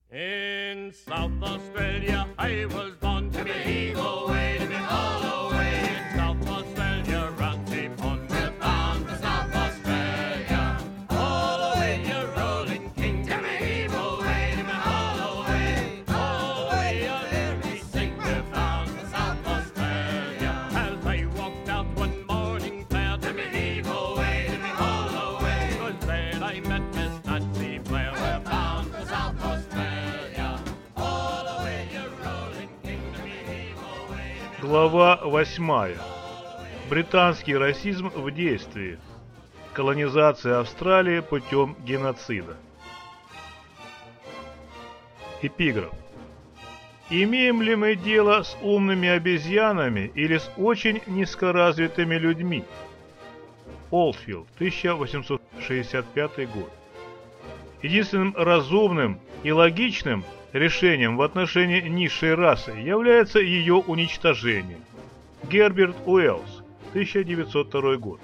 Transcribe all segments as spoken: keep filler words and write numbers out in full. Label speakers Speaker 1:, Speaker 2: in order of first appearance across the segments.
Speaker 1: In South Australia, I was born to be eagle way to be all away. In South Australia, round pond, we're bound for South Australia. All away, you rolling king, to be eagle way to be all away. All away, you'll hear me sing, we're bound for South Australia. As I walked out one morning fair, to be eagle way to be all away. 'Twas there I met Miss Nancy Blair, we're bound for South Australia.
Speaker 2: Глава восьмая. Британский расизм в действии. Колонизация Австралии путем геноцида. Эпиграф. Имеем ли мы дело с умными обезьянами или с очень низкоразвитыми людьми? Олдфилд, тысяча восемьсот шестьдесят пятый год. Единственным разумным и логичным решением в отношении низшей расы является ее уничтожение. Герберт Уэллс, тысяча девятьсот второй год.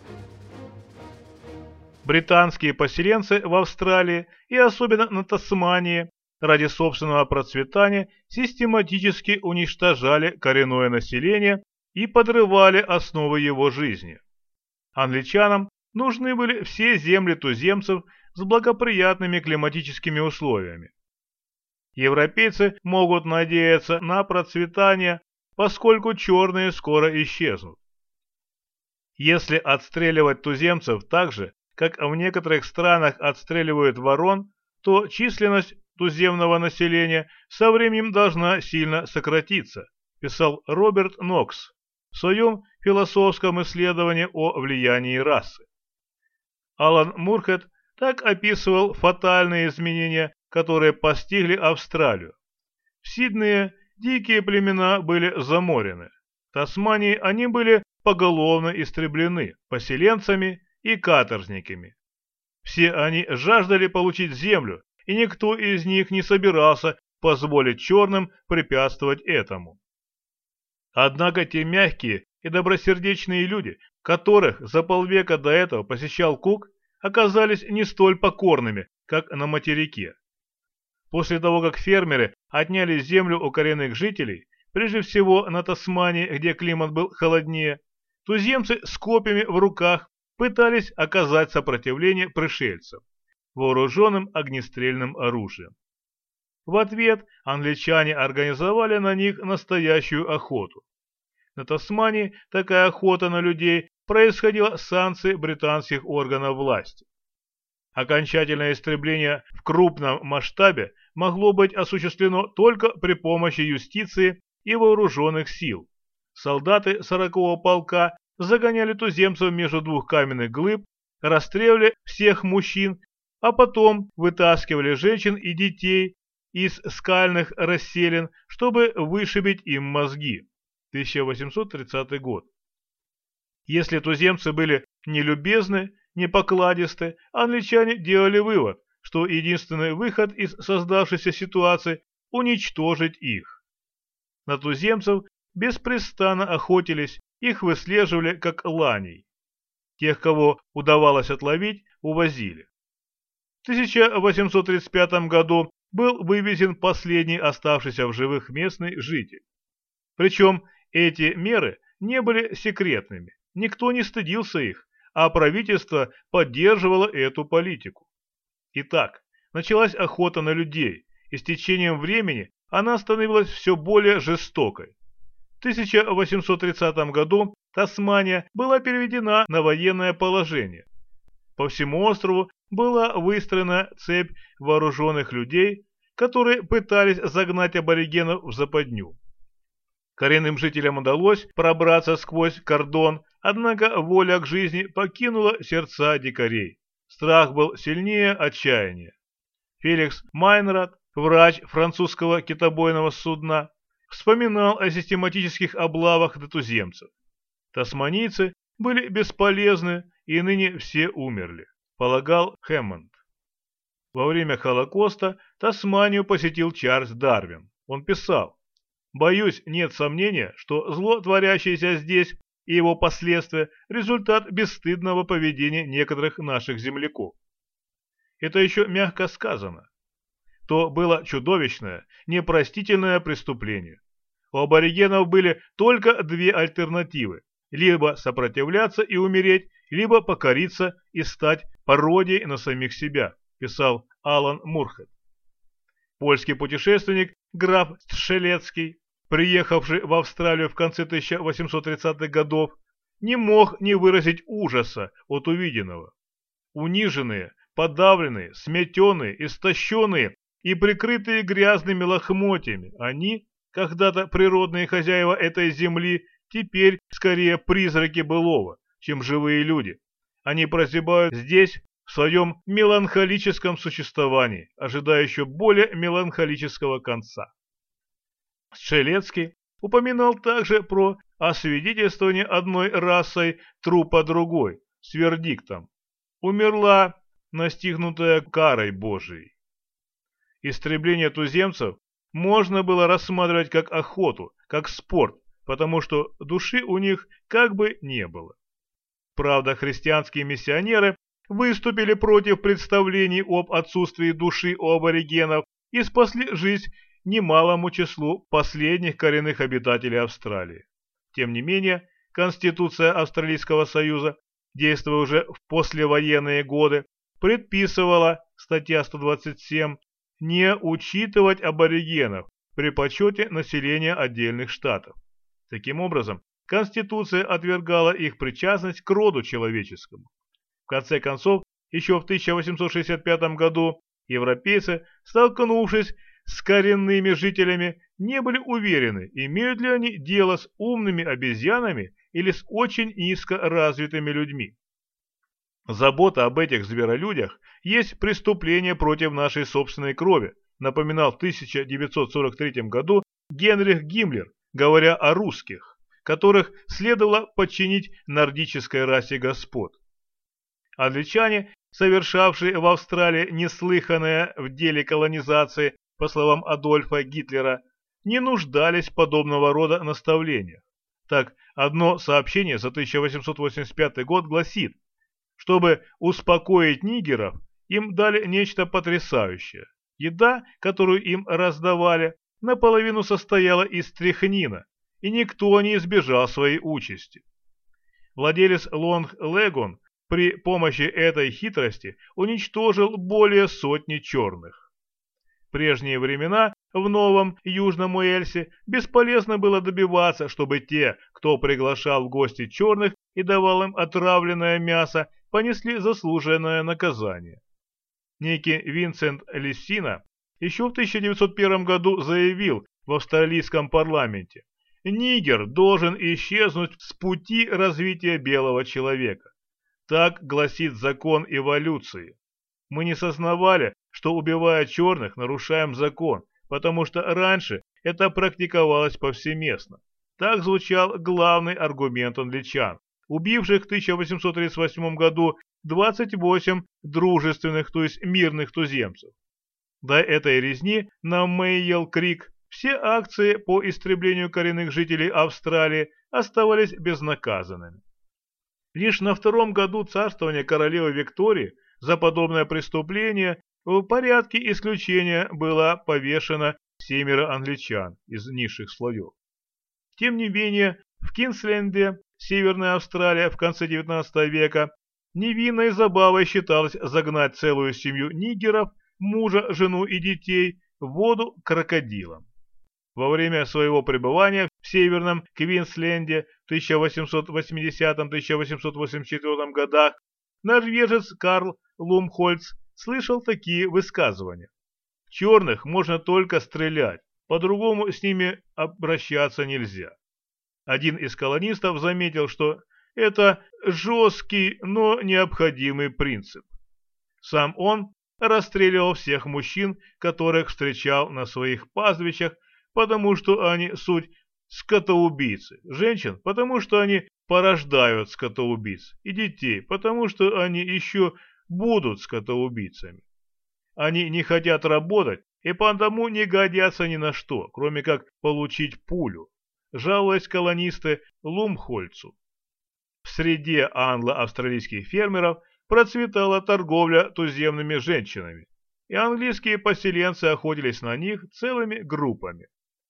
Speaker 2: Британские поселенцы в Австралии и особенно на Тасмании ради собственного процветания систематически уничтожали коренное население и подрывали основы его жизни. Англичанам нужны были все земли туземцев с благоприятными климатическими условиями. Европейцы могут надеяться на процветание, поскольку черные скоро исчезнут. Если отстреливать туземцев так же, как в некоторых странах отстреливают ворон, то численность туземного населения со временем должна сильно сократиться, писал Роберт Нокс в своем философском исследовании о влиянии расы. Алан Мурхед так описывал фатальные изменения, которые постигли Австралию. В Сиднее дикие племена были заморены. В Тасмании они были поголовно истреблены поселенцами и каторжниками. Все они жаждали получить землю, и никто из них не собирался позволить черным препятствовать этому. Однако те мягкие и добросердечные люди, которых за полвека до этого посещал Кук, оказались не столь покорными, как на материке. После того, как фермеры отняли землю у коренных жителей, прежде всего на Тасмании, где климат был холоднее, туземцы с копьями в руках пытались оказать сопротивление пришельцам, вооруженным огнестрельным оружием. В ответ англичане организовали на них настоящую охоту. На Тасмании такая охота на людей происходила с санкцией британских органов власти. Окончательное истребление в крупном масштабе могло быть осуществлено только при помощи юстиции и вооруженных сил. Солдаты сорокового полка загоняли туземцев между двух каменных глыб, расстреливали всех мужчин, а потом вытаскивали женщин и детей из скальных расселин, чтобы вышибить им мозги. тысяча восемьсот тридцатый год. Если туземцы были нелюбезны, непокладисты, англичане делали вывод, что единственный выход из создавшейся ситуации – уничтожить их. На туземцев беспрестанно охотились, их выслеживали как ланей. Тех, кого удавалось отловить, увозили. В тысяча восемьсот тридцать пятом году был вывезен последний оставшийся в живых местный житель. Причем эти меры не были секретными, никто не стыдился их, а правительство поддерживало эту политику. Итак, началась охота на людей, и с течением времени она становилась все более жестокой. В тысяча восемьсот тридцатом году Тасмания была переведена на военное положение. По всему острову была выстроена цепь вооруженных людей, которые пытались загнать аборигенов в западню. Коренным жителям удалось пробраться сквозь кордон, однако воля к жизни покинула сердца дикарей. Страх был сильнее отчаяния. Феликс Майнрад, врач французского китобойного судна, вспоминал о систематических облавах на туземцев. Тасманийцы были бесполезны, и ныне все умерли, полагал Хэммонд. Во время Холокоста Тасманию посетил Чарльз Дарвин. Он писал: «Боюсь, нет сомнения, что зло, творящееся здесь, и его последствия – результат бесстыдного поведения некоторых наших земляков». Это еще мягко сказано. то было чудовищное, непростительное преступление. У аборигенов были только две альтернативы – либо сопротивляться и умереть, либо покориться и стать пародией на самих себя, писал Алан Мурхед. Польский путешественник граф Стрелецкий, приехавший в Австралию в конце тысяча восемьсот тридцатых годов, не мог не выразить ужаса от увиденного. Униженные, подавленные, сметенные, истощенные и прикрытые грязными лохмотьями, они, когда-то природные хозяева этой земли, теперь скорее призраки былого, чем живые люди. Они прозябают здесь в своем меланхолическом существовании, ожидая еще более меланхолического конца. Стрелецкий упоминал также про освидетельствование одной расой трупа другой с вердиктом: умерла, настигнутая карой Божией. Истребление туземцев можно было рассматривать как охоту, как спорт, потому что души у них как бы не было. Правда, христианские миссионеры выступили против представлений об отсутствии души у аборигенов и спасли жизнь немалому числу последних коренных обитателей Австралии. Тем не менее, Конституция Австралийского Союза, действуя уже в послевоенные годы, предписывала, статья сто двадцать семь, не учитывать аборигенов при подсчете населения отдельных штатов. Таким образом, Конституция отвергала их причастность к роду человеческому. В конце концов, еще в тысяча восемьсот шестьдесят пятом году европейцы, столкнувшись с коренными жителями, не были уверены, имеют ли они дело с умными обезьянами или с очень низко развитыми людьми. Забота об этих зверолюдях есть преступление против нашей собственной крови, напоминал в тысяча девятьсот сорок третьем году Генрих Гиммлер, говоря о русских, которых следовало подчинить нордической расе господ. Англичане, совершавшие в Австралии неслыханное в деле колонизации, по словам Адольфа Гитлера, не нуждались в подобного рода наставлениях. Так, одно сообщение за тысяча восемьсот восемьдесят пятый год гласит: чтобы успокоить нигеров, им дали нечто потрясающее. Еда, которую им раздавали, наполовину состояла из стряхнина, и никто не избежал своей участи. Владелец Лонг Легон при помощи этой хитрости уничтожил более сотни черных. В прежние времена в Новом Южном Уэльсе бесполезно было добиваться, чтобы те, кто приглашал в гости черных и давал им отравленное мясо, понесли заслуженное наказание. Некий Винсент Лиссина еще в тысяча девятьсот первом году заявил в австралийском парламенте: «Нигер должен исчезнуть с пути развития белого человека». Так гласит закон эволюции. Мы не сознавали, что, убивая черных, нарушаем закон, потому что раньше это практиковалось повсеместно. Так звучал главный аргумент англичан, убивших в тысяча восемьсот тридцать восьмом году двадцать восемь дружественных, то есть мирных туземцев. До этой резни на Мейел-Крик все акции по истреблению коренных жителей Австралии оставались безнаказанными. Лишь на втором году царствования королевы Виктории за подобное преступление в порядке исключения было повешено семеро англичан из низших слоев. Тем не менее, в Кинсленде, Северная Австралия, в конце девятнадцатого века, невинной забавой считалось загнать целую семью нигеров, мужа, жену и детей, в воду крокодилам. Во время своего пребывания в Северном Квинсленде в тысяча восемьсот восьмидесятом — тысяча восемьсот восемьдесят четвёртом годах норвежец Карл Лумхольц слышал такие высказывания: «Черных можно только стрелять, по-другому с ними обращаться нельзя». Один из колонистов заметил, что это жесткий, но необходимый принцип. Сам он расстреливал всех мужчин, которых встречал на своих пастбищах, потому что они суть скотоубийцы, женщин, потому что они порождают скотоубийц, и детей, потому что они еще будут скотоубийцами. Они не хотят работать и потому не годятся ни на что, кроме как получить пулю, жалуясь колонисты Лумхольцу. В среде англо-австралийских фермеров процветала торговля туземными женщинами. и английские поселенцы охотились на них целыми группами.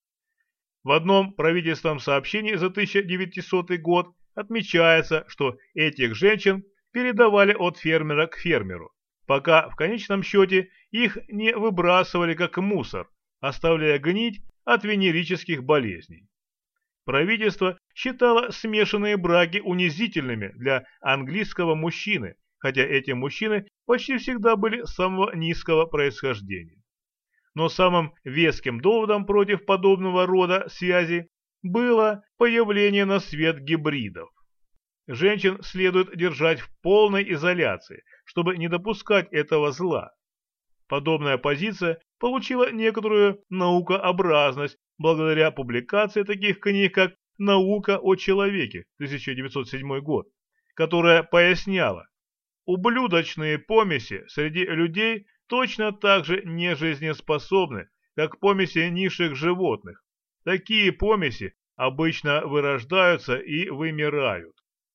Speaker 2: В одном правительственном сообщении за тысяча девятисотый год отмечается, что этих женщин передавали от фермера к фермеру, пока в конечном счете их не выбрасывали как мусор, оставляя гнить от венерических болезней. Правительство считало смешанные браки унизительными для английского мужчины, хотя эти мужчины почти всегда были самого низкого происхождения. Но самым веским доводом против подобного рода связи было появление на свет гибридов. Женщин следует держать в полной изоляции, чтобы не допускать этого зла. Подобная позиция получила некоторую наукообразность благодаря публикации таких книг, как «Наука о человеке» тысяча девятьсот седьмой год, которая поясняла: ублюдочные помеси среди людей точно так же не жизнеспособны, как помеси низших животных. Такие помеси обычно вырождаются и вымирают.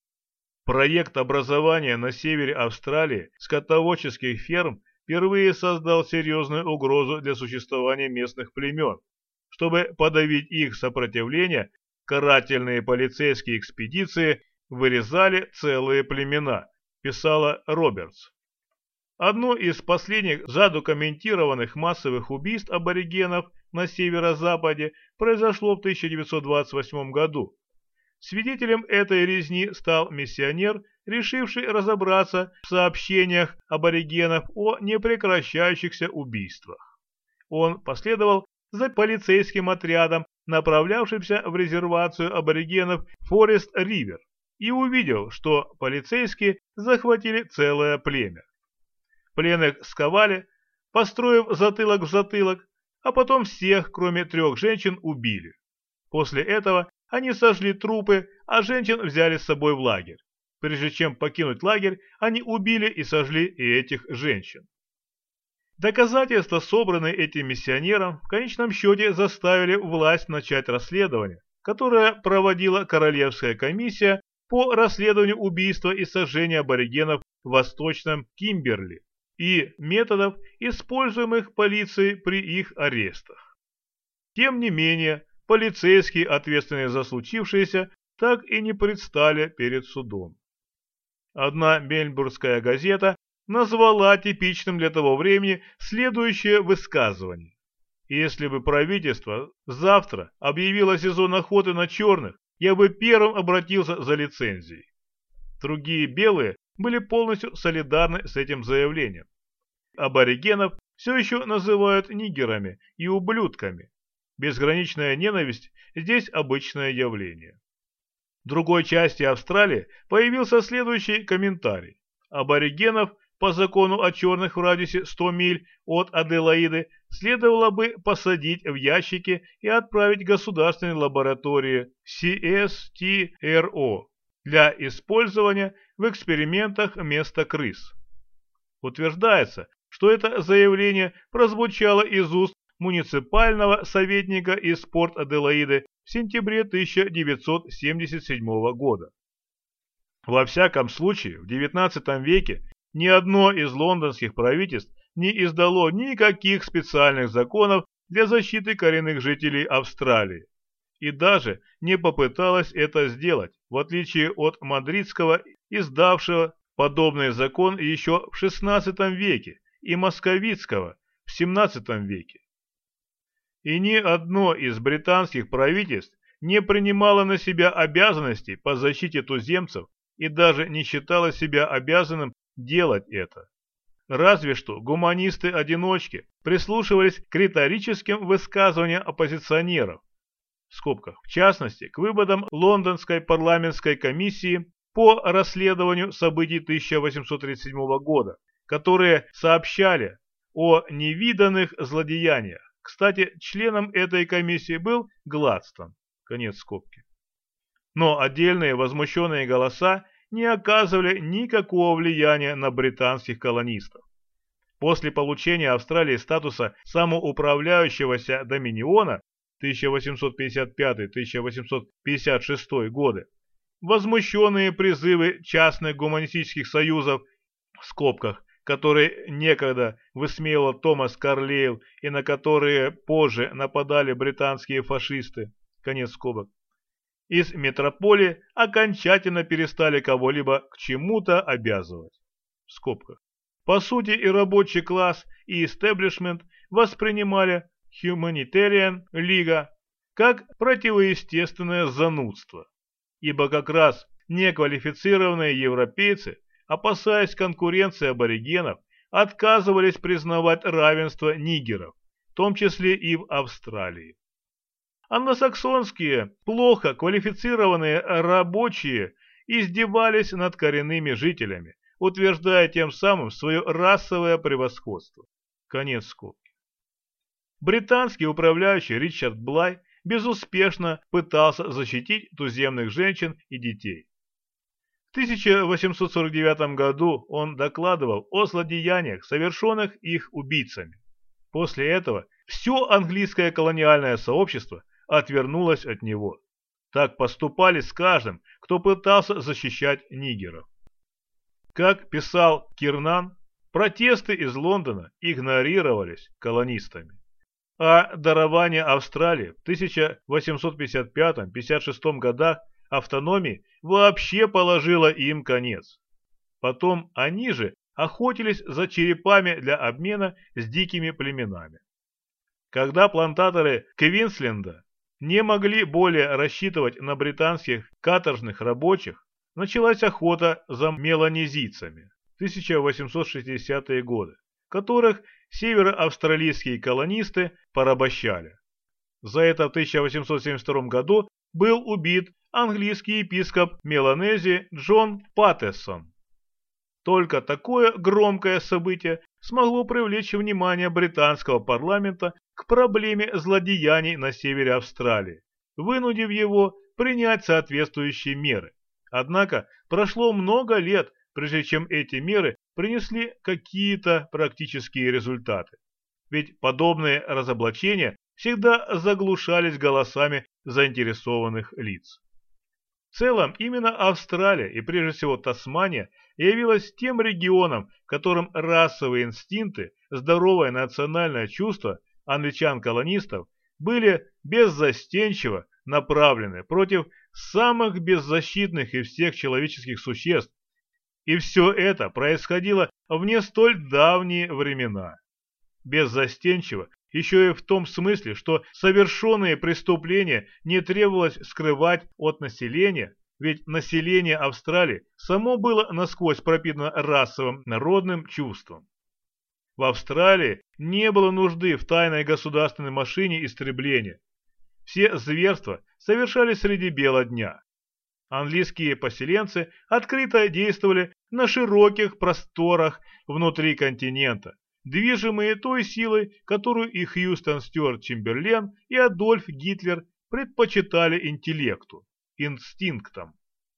Speaker 2: Проект образования на севере Австралии скотоводческих ферм впервые создал серьезную угрозу для существования местных племен. Чтобы подавить их сопротивление, карательные полицейские экспедиции вырезали целые племена, писала Робертс. Одно из последних задокументированных массовых убийств аборигенов на северо-западе произошло в тысяча девятьсот двадцать восьмом году. Свидетелем этой резни стал миссионер, решивший разобраться в сообщениях аборигенов о непрекращающихся убийствах. Он последовал за полицейским отрядом, направлявшимся в резервацию аборигенов Форест-Ривер, и увидел, что полицейские захватили целое племя. Пленных сковали, построив затылок в затылок, а потом всех, кроме трех женщин, убили. После этого они сожгли трупы, а женщин взяли с собой в лагерь. Прежде чем покинуть лагерь, они убили и сожгли и этих женщин. Доказательства, собранные этим миссионером, в конечном счете заставили власть начать расследование, которое проводила Королевская комиссия по расследованию убийства и сожжения аборигенов в Восточном Кимберли и методов, используемых полицией при их арестах. Тем не менее, полицейские, ответственные за случившееся, так и не предстали перед судом. Одна мельбурнская газета назвала типичным для того времени следующее высказывание: «Если бы правительство завтра объявило сезон охоты на черных, я бы первым обратился за лицензией». Другие белые были полностью солидарны с этим заявлением. Аборигенов все еще называют нигерами и ублюдками. Безграничная ненависть здесь обычное явление. В другой части Австралии появился следующий комментарий: аборигенов по закону о черных в радиусе ста миль от Аделаиды следовало бы посадить в ящики и отправить в государственные лаборатории си эс ти эр о для использования в экспериментах вместо крыс. Утверждается, что это заявление прозвучало из уст муниципального советника из Порт-Аделаиды в сентябре тысяча девятьсот семьдесят седьмого года. Во всяком случае, в девятнадцатом веке ни одно из лондонских правительств не издало никаких специальных законов для защиты коренных жителей Австралии и даже не попыталось это сделать, в отличие от мадридского, издавшего подобный закон еще в шестнадцатом веке, и московитского в семнадцатом веке. И ни одно из британских правительств не принимало на себя обязанности по защите туземцев и даже не считало себя обязанным делать это. Разве что гуманисты-одиночки прислушивались к риторическим высказываниям оппозиционеров, в скобках, в частности, к выводам Лондонской парламентской комиссии по расследованию событий тысяча восемьсот тридцать седьмого года, которые сообщали о невиданных злодеяниях. Кстати, членом этой комиссии был Гладстон. Конец скобки. Но отдельные возмущенные голоса не оказывали никакого влияния на британских колонистов. После получения Австралии статуса самоуправляющегося доминиона тысяча восемьсот пятьдесят пятый — тысяча восемьсот пятьдесят шестой годы, возмущенные призывы частных гуманистических союзов, в скобках, который некогда высмеивал Томас Карлейл и на которые позже нападали британские фашисты, конец скобок, из метрополии окончательно перестали кого-либо к чему-то обязывать, в скобках. По сути и рабочий класс, и истеблишмент воспринимали Humanitarian Лига как противоестественное занудство, ибо как раз неквалифицированные европейцы, опасаясь конкуренции аборигенов, отказывались признавать равенство нигеров, в том числе и в Австралии. Англосаксонские, плохо квалифицированные рабочие издевались над коренными жителями, утверждая тем самым свое расовое превосходство. Конец скобки. Британский управляющий Ричард Блай безуспешно пытался защитить туземных женщин и детей. В тысяча восемьсот сорок девятом году он докладывал о злодеяниях, совершенных их убийцами. После этого все английское колониальное сообщество отвернулось от него. Так поступали с каждым, кто пытался защищать нигеров. Как писал Кирнан, протесты из Лондона игнорировались колонистами. А дарование Австралии в тысяча восемьсот пятьдесят пятом — пятьдесят шестом годах автономии вообще положило им конец. Потом они же охотились за черепами для обмена с дикими племенами. Когда плантаторы Квинсленда не могли более рассчитывать на британских каторжных рабочих, началась охота за меланезийцами в тысяча восемьсот шестидесятые годы, которых североавстралийские колонисты порабощали. За это в тысяча восемьсот семьдесят втором году был убит английский епископ Меланезии Джон Паттесон. Только такое громкое событие смогло привлечь внимание британского парламента к проблеме злодеяний на севере Австралии, вынудив его принять соответствующие меры. Однако прошло много лет, прежде чем эти меры принесли какие-то практические результаты. Ведь подобные разоблачения всегда заглушались голосами заинтересованных лиц. В целом, именно Австралия и прежде всего Тасмания явилась тем регионом, в котором расовые инстинкты, здоровое национальное чувство англичан-колонистов были беззастенчиво направлены против самых беззащитных из всех человеческих существ. И все это происходило в не столь давние времена. Беззастенчиво еще и в том смысле, что совершенные преступления не требовалось скрывать от населения, ведь население Австралии само было насквозь пропитано расовым народным чувством. В Австралии не было нужды в тайной государственной машине истребления. Все зверства совершались среди бела дня. Английские поселенцы открыто действовали на широких просторах внутри континента, движимые той силой, которую и Хьюстон Стюарт Чемберлен, и Адольф Гитлер предпочитали интеллекту, инстинктам.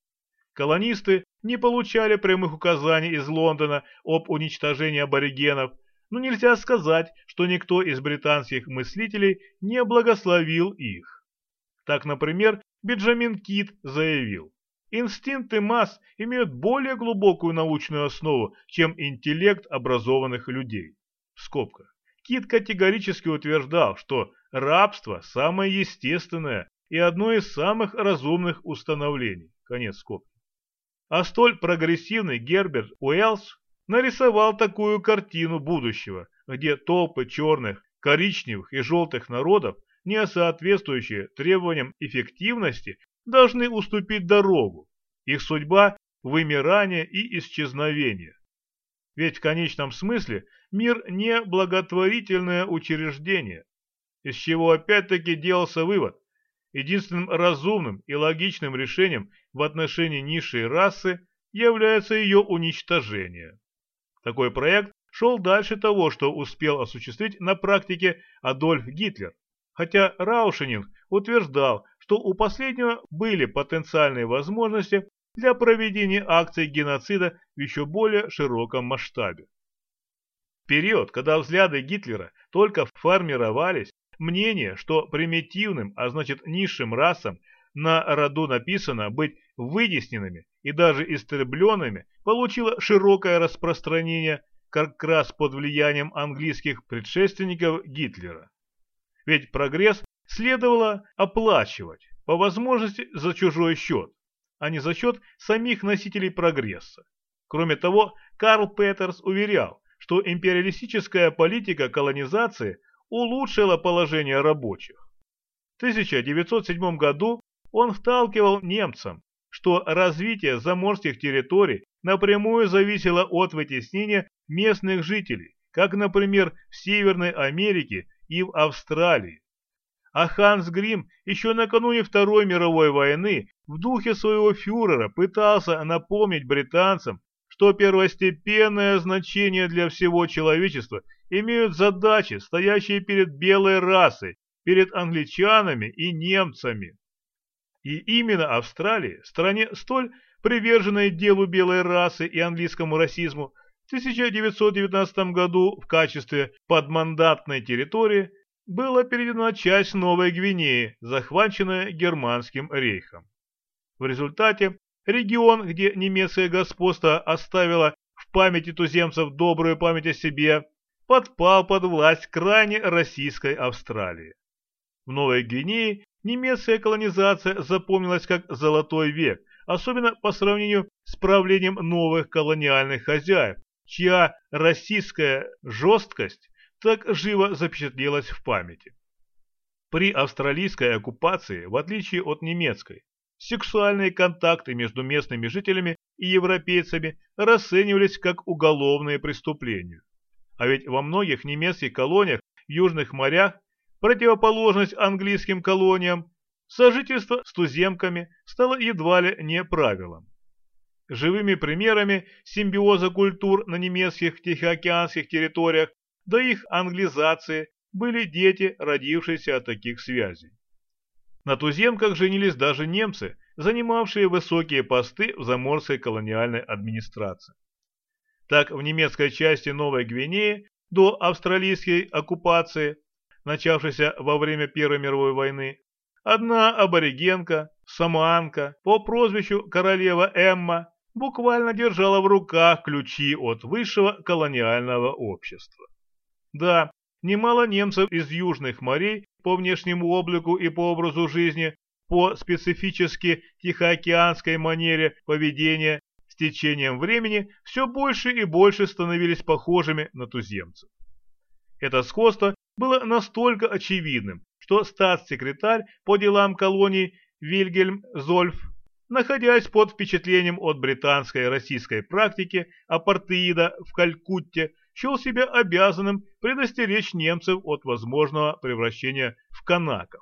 Speaker 2: Колонисты не получали прямых указаний из Лондона об уничтожении аборигенов, но нельзя сказать, что никто из британских мыслителей не благословил их. Так, например, Бенджамин Кит заявил: инстинкты масс имеют более глубокую научную основу, чем интеллект образованных людей. В скобках. Кит категорически утверждал, что рабство – самое естественное и одно из самых разумных установлений. Конец скобки. А столь прогрессивный Герберт Уэллс нарисовал такую картину будущего, где толпы черных, коричневых и желтых народов, не соответствующие требованиям эффективности, должны уступить дорогу. Их судьба – вымирание и исчезновение. Ведь в конечном смысле мир не благотворительное учреждение, из чего опять-таки делался вывод: единственным разумным и логичным решением в отношении низшей расы является ее уничтожение. Такой проект шел дальше того, что успел осуществить на практике Адольф Гитлер, хотя Раушенинг утверждал, что у последнего были потенциальные возможности для проведения акций геноцида в еще более широком масштабе. В период, когда взгляды Гитлера только формировались, мнение, что примитивным, а значит низшим расам на роду написано быть вытесненными и даже истребленными, получило широкое распространение, как раз под влиянием английских предшественников Гитлера. Ведь прогресс следовало оплачивать, по возможности за чужой счет, а не за счет самих носителей прогресса. Кроме того, Карл Петерс уверял, что империалистическая политика колонизации улучшила положение рабочих. В тысяча девятьсот седьмом году он вталкивал немцам, что развитие заморских территорий напрямую зависело от вытеснения местных жителей, как, например, в Северной Америке и в Австралии. А Ханс Грим еще накануне Второй мировой войны в духе своего фюрера пытался напомнить британцам, что первостепенное значение для всего человечества имеют задачи, стоящие перед белой расой, перед англичанами и немцами. И именно Австралии, стране столь приверженной делу белой расы и английскому расизму, в тысяча девятьсот девятнадцатом году в качестве подмандатной территории была передана часть Новой Гвинеи, захваченная Германским рейхом. В результате регион, где немецкое господство оставило в памяти туземцев добрую память о себе, подпал под власть крайне российской Австралии. В Новой Гвинее немецкая колонизация запомнилась как «золотой век», особенно по сравнению с правлением новых колониальных хозяев, чья российская жесткость так живо запечатлелась в памяти. При австралийской оккупации, в отличие от немецкой, сексуальные контакты между местными жителями и европейцами расценивались как уголовные преступления. А ведь во многих немецких колониях в южных морях, противоположность английским колониям, сожительство с туземками стало едва ли не правилом. Живыми примерами симбиоза культур на немецких тихоокеанских территориях до их англизации были дети, родившиеся от таких связей. На туземках женились даже немцы, занимавшие высокие посты в заморской колониальной администрации. Так, в немецкой части Новой Гвинеи до австралийской оккупации, начавшейся во время Первой мировой войны, одна аборигенка, самоанка по прозвищу королева Эмма буквально держала в руках ключи от высшего колониального общества. Да, немало немцев из южных морей по внешнему облику и по образу жизни, по специфически тихоокеанской манере поведения, с течением времени все больше и больше становились похожими на туземцев. Это сходство было настолько очевидным, что статс-секретарь по делам колоний Вильгельм Зольф, находясь под впечатлением от британской и российской практики апартеида в Калькутте, счел себя обязанным предостеречь немцев от возможного превращения в канаков.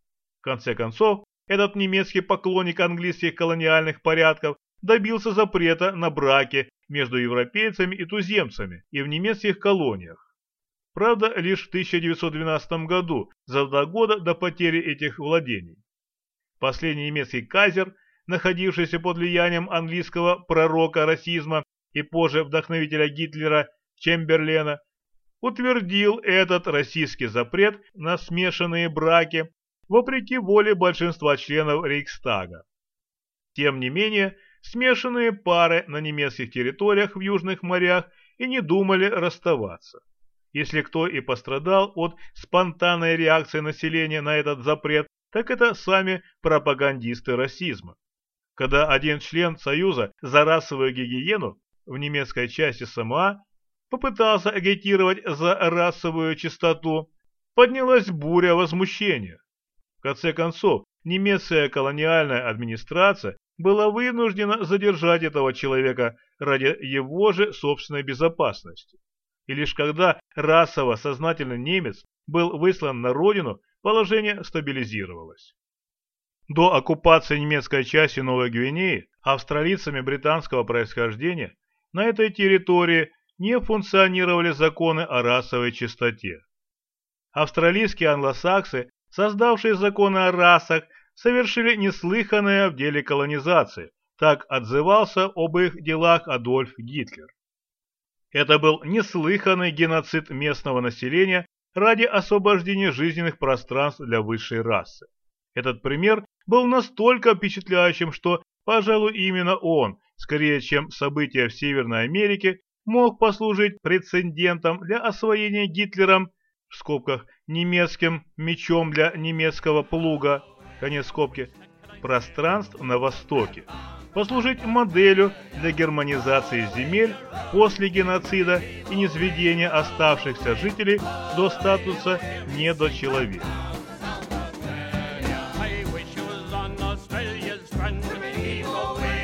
Speaker 2: В конце концов, этот немецкий поклонник английских колониальных порядков добился запрета на браки между европейцами и туземцами и в немецких колониях. Правда, лишь в тысяча девятьсот двенадцатом году, за два года до потери этих владений. Последний немецкий кайзер, находившийся под влиянием английского пророка расизма и позже вдохновителя Гитлера Чемберлена, утвердил этот российский запрет на смешанные браки вопреки воле большинства членов Рейхстага. Тем не менее, смешанные пары на немецких территориях в южных морях и не думали расставаться. Если кто и пострадал от спонтанной реакции населения на этот запрет, так это сами пропагандисты расизма. Когда один член Союза за расовую гигиену в немецкой части Самоа попытался агитировать за расовую чистоту, поднялась буря возмущения. В конце концов, немецкая колониальная администрация была вынуждена задержать этого человека ради его же собственной безопасности. И лишь когда расово сознательный немец был выслан на родину, положение стабилизировалось. До оккупации немецкой части Новой Гвинеи австралийцами британского происхождения на этой территории не функционировали законы о расовой чистоте. Австралийские англосаксы, создавшие законы о расах, совершили неслыханное в деле колонизации, так отзывался об их делах Адольф Гитлер. Это был неслыханный геноцид местного населения ради освобождения жизненных пространств для высшей расы. Этот пример был настолько впечатляющим, что, пожалуй, именно он, скорее чем события в Северной Америке, мог послужить прецедентом для освоения Гитлером, в скобках, немецким мечом для немецкого плуга, конец скобки, пространств на Востоке, послужить моделью для германизации земель после геноцида и низведения оставшихся жителей до статуса недочеловека.
Speaker 1: I wish you was on Australia's strand to me, go away.